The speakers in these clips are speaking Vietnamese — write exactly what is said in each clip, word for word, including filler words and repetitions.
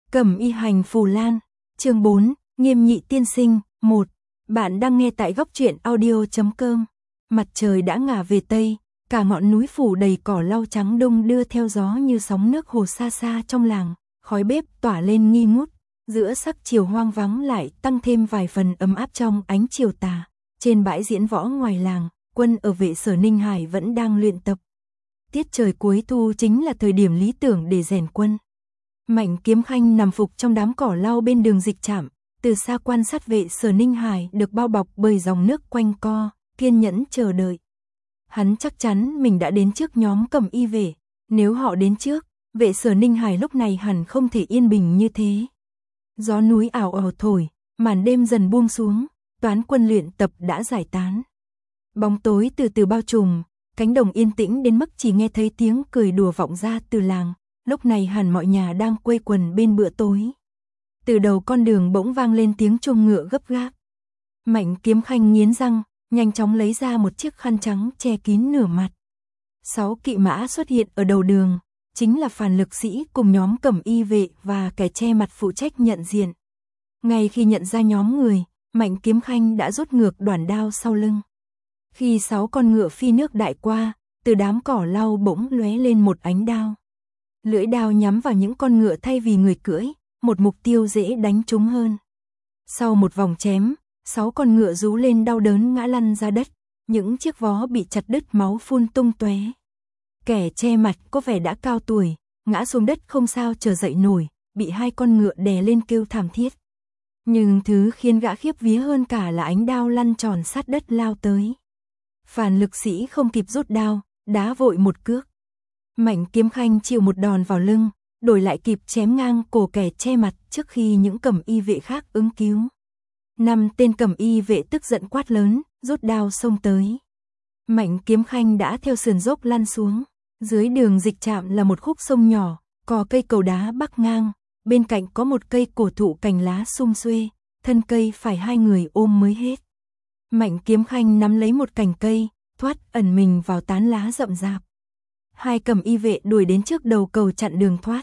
Cẩm y hành phù lan, chương bốn, Nghiêm nhị tiên sinh, một. Bạn đang nghe tại góc truyện audio chấm com. Mặt trời đã ngả về tây, cả ngọn núi phủ đầy cỏ lau trắng đông đưa theo gió như sóng nước hồ xa xa trong làng, khói bếp tỏa lên nghi ngút, giữa sắc chiều hoang vắng lại tăng thêm vài phần ấm áp trong ánh chiều tà. Trên bãi diễn võ ngoài làng, quân ở vệ sở Ninh Hải vẫn đang luyện tập. Tiết trời cuối thu chính là thời điểm lý tưởng để rèn quân. Mạnh Kiếm Khanh nằm phục trong đám cỏ lau bên đường dịch trạm, từ xa quan sát vệ sở Ninh Hải được bao bọc bởi dòng nước quanh co, kiên nhẫn chờ đợi. Hắn chắc chắn mình đã đến trước nhóm Cẩm y vệ, nếu họ đến trước, vệ sở Ninh Hải lúc này hẳn không thể yên bình như thế. Gió núi ảo ảo thổi, màn đêm dần buông xuống, toán quân luyện tập đã giải tán. Bóng tối từ từ bao trùm, cánh đồng yên tĩnh đến mức chỉ nghe thấy tiếng cười đùa vọng ra từ làng, lúc này hẳn mọi nhà đang quây quần bên bữa tối. Từ đầu con đường bỗng vang lên tiếng chuông ngựa gấp gáp. Mạnh Kiếm Khanh nghiến răng, nhanh chóng lấy ra một chiếc khăn trắng che kín nửa mặt. Sáu kỵ mã xuất hiện ở đầu đường, chính là Phàn Lực Sĩ cùng nhóm Cẩm y vệ và kẻ che mặt phụ trách nhận diện. Ngay khi nhận ra nhóm người, Mạnh Kiếm Khanh đã rút ngược đoản đao sau lưng. Khi sáu con ngựa phi nước đại qua, từ đám cỏ lau bỗng lóe lên một ánh đao. Lưỡi đao nhắm vào những con ngựa thay vì người cưỡi, một mục tiêu dễ đánh trúng hơn. Sau một vòng chém, sáu con ngựa rú lên đau đớn ngã lăn ra đất, những chiếc vó bị chặt đứt máu phun tung tóe. Kẻ che mặt có vẻ đã cao tuổi, ngã xuống đất không sao trở dậy nổi, bị hai con ngựa đè lên kêu thảm thiết. Nhưng thứ khiến gã khiếp vía hơn cả là ánh đao lăn tròn sát đất lao tới. Phàn Lực Sĩ không kịp rút đao, đá vội một cước. Mạnh Kiếm Khanh chịu một đòn vào lưng, đổi lại kịp chém ngang cổ kẻ che mặt trước khi những Cẩm y vệ khác ứng cứu. Năm tên Cẩm y vệ tức giận quát lớn, rút đao xông tới. Mạnh Kiếm Khanh đã theo sườn dốc lăn xuống. Dưới đường dịch trạm là một khúc sông nhỏ, có cây cầu đá bắc ngang, bên cạnh có một cây cổ thụ cành lá sum xuê, thân cây phải hai người ôm mới hết. Mạnh Kiếm Khanh nắm lấy một cành cây, thoát ẩn mình vào tán lá rậm rạp. Hai Cẩm y vệ đuổi đến trước đầu cầu chặn đường thoát.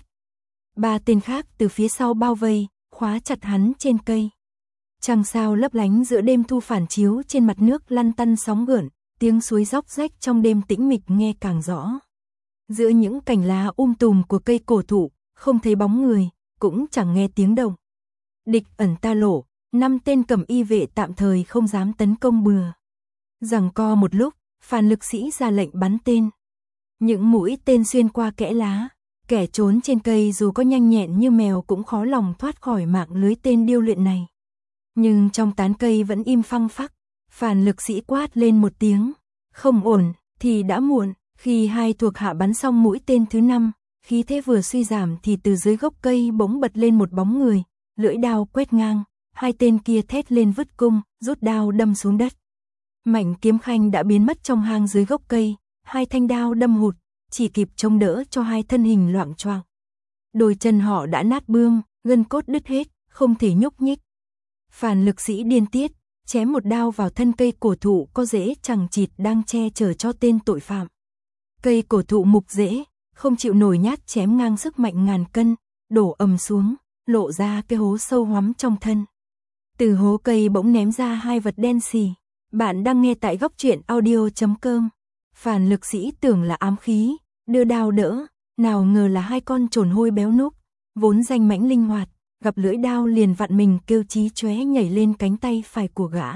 Ba tên khác từ phía sau bao vây, khóa chặt hắn trên cây. Trăng sao lấp lánh giữa đêm thu phản chiếu trên mặt nước lăn tăn sóng gợn, tiếng suối róc rách trong đêm tĩnh mịch nghe càng rõ. Giữa những cành lá um tùm của cây cổ thụ, không thấy bóng người, cũng chẳng nghe tiếng động. Địch ẩn ta lộ, năm tên Cẩm y vệ tạm thời không dám tấn công bừa. Giằng co một lúc, Phàn Lực Sĩ ra lệnh bắn tên. Những mũi tên xuyên qua kẽ lá, kẻ trốn trên cây dù có nhanh nhẹn như mèo cũng khó lòng thoát khỏi mạng lưới tên điêu luyện này. Nhưng trong tán cây vẫn im phăng phắc, Phàn Lực Sĩ quát lên một tiếng, không ổn, thì đã muộn. Khi hai thuộc hạ bắn xong mũi tên thứ năm, khí thế vừa suy giảm thì từ dưới gốc cây bỗng bật lên một bóng người, lưỡi đao quét ngang, hai tên kia thét lên vứt cung, rút đao đâm xuống đất. Mạnh Kiếm Khanh đã biến mất trong hang dưới gốc cây, hai thanh đao đâm hụt, chỉ kịp chống đỡ cho hai thân hình loạng choạng. Đôi chân họ đã nát bươm, gân cốt đứt hết, không thể nhúc nhích. Phàn Lực Sĩ điên tiết, chém một đao vào thân cây cổ thụ có rễ chằng chịt đang che chở cho tên tội phạm. Cây cổ thụ mục rễ, không chịu nổi nhát chém ngang sức mạnh ngàn cân, đổ ầm xuống, lộ ra cái hố sâu hoắm trong thân. Từ hố cây bỗng ném ra hai vật đen xì. Bạn đang nghe tại góc truyện audio chấm com. Phàn Lực Sĩ tưởng là ám khí, đưa đao đỡ, nào ngờ là hai con trồn hôi béo núc, vốn danh mãnh linh hoạt, gặp lưỡi đao liền vặn mình kêu chí chóe nhảy lên cánh tay phải của gã.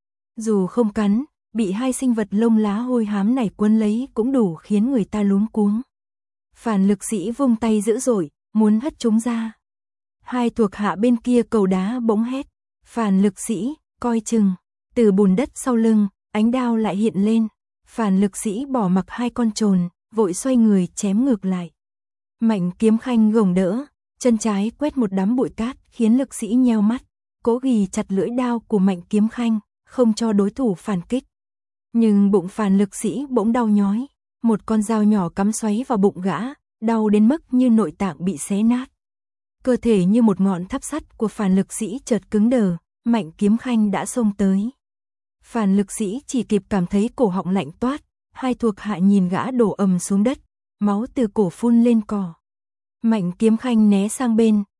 Dù không cắn, bị hai sinh vật lông lá hôi hám này quấn lấy cũng đủ khiến người ta luống cuống. Phàn Lực Sĩ vung tay dữ dội, muốn hất chúng ra. Hai thuộc hạ bên kia cầu đá bỗng hét, Phàn Lực Sĩ, coi chừng. Từ bùn đất sau lưng, ánh đao lại hiện lên. Phàn Lực Sĩ bỏ mặc hai con trồn, vội xoay người chém ngược lại. Mạnh Kiếm Khanh gồng đỡ, chân trái quét một đám bụi cát khiến Lực Sĩ nheo mắt, cố ghì chặt lưỡi đao của Mạnh Kiếm Khanh, không cho đối thủ phản kích. Nhưng bụng Phàn Lực Sĩ bỗng đau nhói, một con dao nhỏ cắm xoáy vào bụng gã, đau đến mức như nội tạng bị xé nát. Cơ thể như một ngọn tháp sắt của Phàn Lực Sĩ chợt cứng đờ, Mạnh Kiếm Khanh đã xông tới. Phàn Lực Sĩ chỉ kịp cảm thấy cổ họng lạnh toát, hai thuộc hạ nhìn gã đổ ầm xuống đất, máu từ cổ phun lên cỏ. Mạnh Kiếm Khanh né sang bên,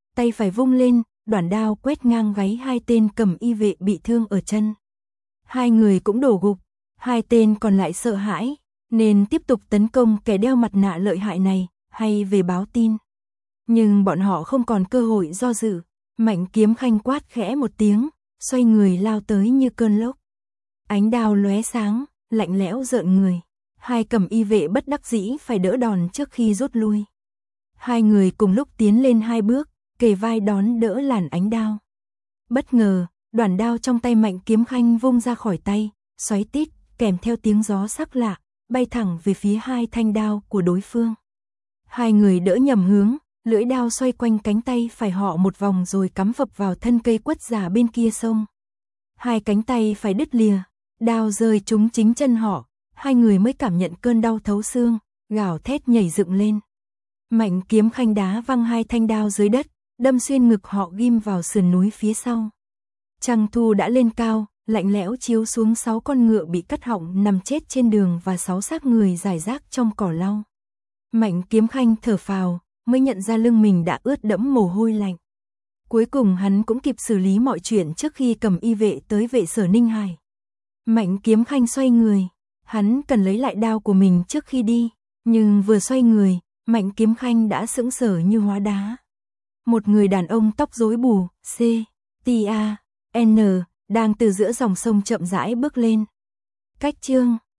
tay phải vung lên, đoản đao quét ngang gáy hai tên cầm y vệ bị thương ở chân. Hai người cũng đổ gục, hai tên còn lại sợ hãi, nên tiếp tục tấn công kẻ đeo mặt nạ lợi hại này, hay về báo tin. Nhưng bọn họ không còn cơ hội do dự, Mạnh Kiếm Khanh quát khẽ một tiếng, xoay người lao tới như cơn lốc. Ánh đao lóe sáng, lạnh lẽo rợn người, hai cầm y vệ bất đắc dĩ phải đỡ đòn trước khi rút lui. Hai người cùng lúc tiến lên hai bước, kề vai đón đỡ làn ánh đao. Bất ngờ, đoản đao trong tay Mạnh Kiếm Khanh vung ra khỏi tay, xoáy tít, kèm theo tiếng gió sắc lạ, bay thẳng về phía hai thanh đao của đối phương. Hai người đỡ nhầm hướng, lưỡi đao xoay quanh cánh tay phải họ một vòng rồi cắm phập vào thân cây quất già bên kia sông. Hai cánh tay phải đứt lìa, đao rơi trúng chính chân họ, hai người mới cảm nhận cơn đau thấu xương, gào thét nhảy dựng lên. Mạnh Kiếm Khanh đá văng hai thanh đao dưới đất, đâm xuyên ngực họ ghim vào sườn núi phía sau. Trăng thu đã lên cao, lạnh lẽo chiếu xuống sáu con ngựa bị cắt họng nằm chết trên đường và sáu xác người rải rác trong cỏ lau. Mạnh Kiếm Khanh thở phào, mới nhận ra lưng mình đã ướt đẫm mồ hôi lạnh. Cuối cùng hắn cũng kịp xử lý mọi chuyện trước khi cầm y vệ tới vệ sở Ninh Hải. Mạnh Kiếm Khanh xoay người, hắn cần lấy lại đao của mình trước khi đi, nhưng vừa xoay người, Mạnh Kiếm Khanh đã sững sờ như hóa đá. Một người đàn ông tóc rối bù, C, T A, N, đang từ giữa dòng sông chậm rãi bước lên. Cách chương